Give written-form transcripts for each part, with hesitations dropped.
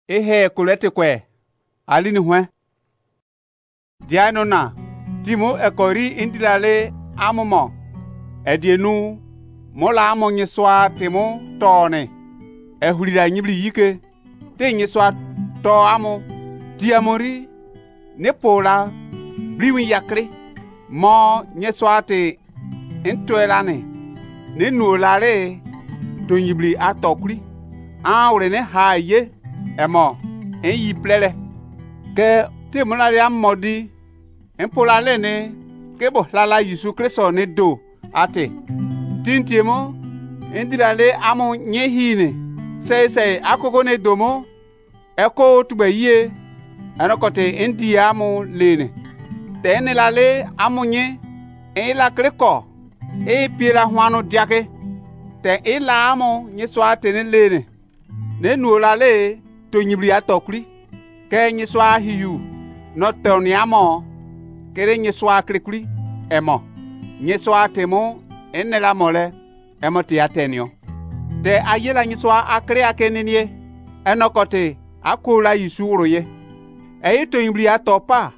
ehe kulete kwe alini hwe diano na timo ekori indilale amumo edienu mola amonye swa timo tone ehulira nyibli yike tenye swa to amu diamori ne pola bliwi yakre mo nye swa te entoelane ne nolare to nyibli atokuri awre ne haye emo enyi plele ke te monale amodi empola lene ke bo lala Yesu Kristo ne do ate tintiemo endirale amu nyehine se akoko ne domo eko tubaye anokote endi amu lene tene lale amunye ela kreko e piela hwanu diake te ela amu nyeswa tene lene ne nuolale to nyibri atokuri ke nyeswa hiyu no toni amo kere nyeswa krikuri emo nyeswa temo enela mole emo ti atenio te ayela nyeswa akre akenenie enokote akula yisuroye to nyibri atopa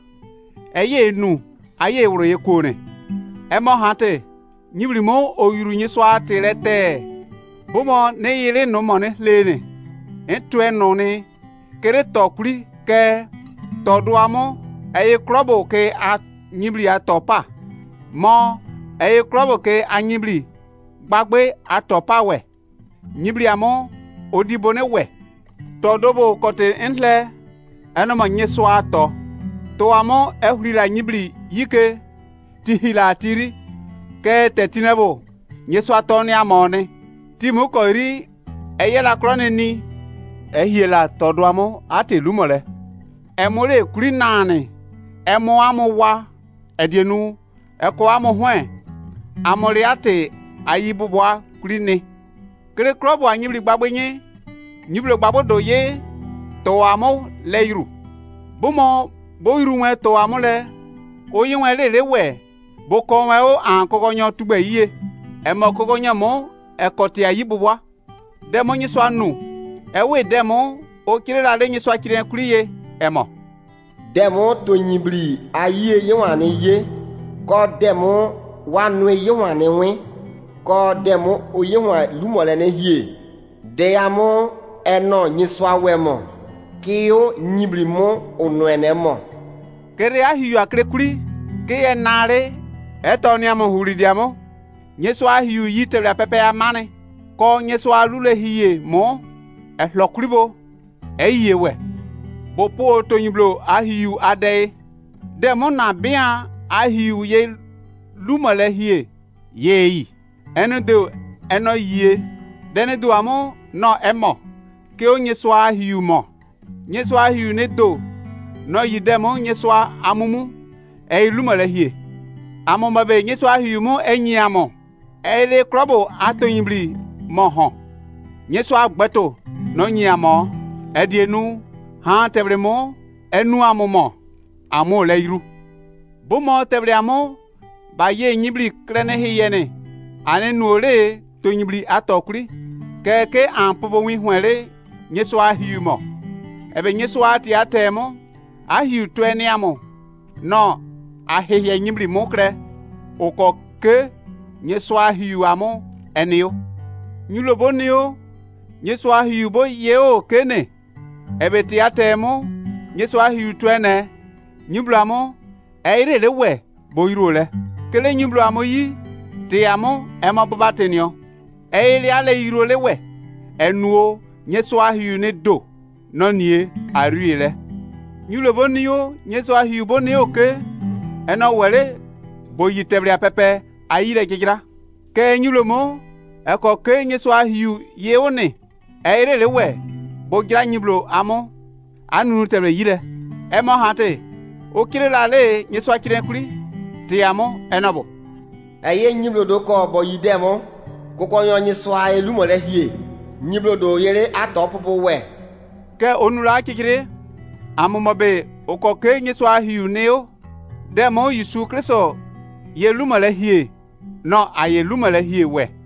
enu aye uroye kone emo hate nyibri mo oyuru nyeswa telete bomo ne yire no mone lene entwe no ni kere tokuri ke toduamo krobo ke a nyibli atopa mo krobo ke anyibli gbagbe atopa we nyibli amo odibone we todobo kote enhle enoma nyeso ato to amo ehulila nyibli yike tihila tiri ke tetinebo nyeso ato ni amone timu koiri eyela krone ni ehiela todoamo ate lumole emore kuri nane emo amu wa edienu eko amu hwe amore ate ayibubwa kuri ni kere krobo anyibli gbagbenye nyiblo gbabodo ye to amu leiru bumo boiru we to amu le oyin we lele we boko we o an kokonyo tugbe yiye emo kokonyo mo ekoti ayibubwa demo nyiso anu ewe demo o kirela le nyiso akire kuriye emo demo to nyibli aye yewane ye ko demo wanwe yewane we ko demo o yewa lumole ne hie de amo eno nyiso awemo kiyo nyibli mo onwene mo kere ahiyu akre kuri ke enare etoni amo huridiamo nyiso ahiyu yitere pepe amane ko nyiso alule hie mo ehlokuribo eyewe bopo to nyiblo ahiyu ade demo na bia ahiyu ye lumale hie yeyi eno yie dene do amo no emo ke o nyeso ahiyu mo nyeso ahiyu ne do no yidemo nyeso amumu lumale hie amoma be nyeso ahiyu mo enyi amo ele krobo atonyibli mo ho nyeso agbeto no nyi amo edienu ha tebremo enu amumo amu leiru bomo tebremo ba ye nyibli krene hiyene ane nuole to nyibli atokuri keke ampobo wi hwere nyeso ahiumo ebe nyeso ati atemo ahiu tweni amo no ahihye nyibli mokre oko ke nyeso ahiu amo enio nyulobonio nyeso ahiu bo yeo kene ebe ti atemo nyeso ahiu twene nyublamo eirele we boirole kele nyublamo yi ti amo ema babatenio eile ale irole we enuo nyeso ahiu ne do nonie ariele nyulobonio nyeso ahiu boni oke eno wele boyitebre pepe ayire gigira ke nyulomo eko ke nyeso ahiu yeone eirele we bogira nyiblo amo anunu tebre yire emo hate okire lale nyeso akire kuri ti amo enobo eye nyiblo do ko boyidemo kokonyo nyeso elumole hie nyiblo do yere atopopo we ke onula akire amomobe okoke nyeso ahiu neo demo Yesu Kristo yelumole hie no ayelumole hie we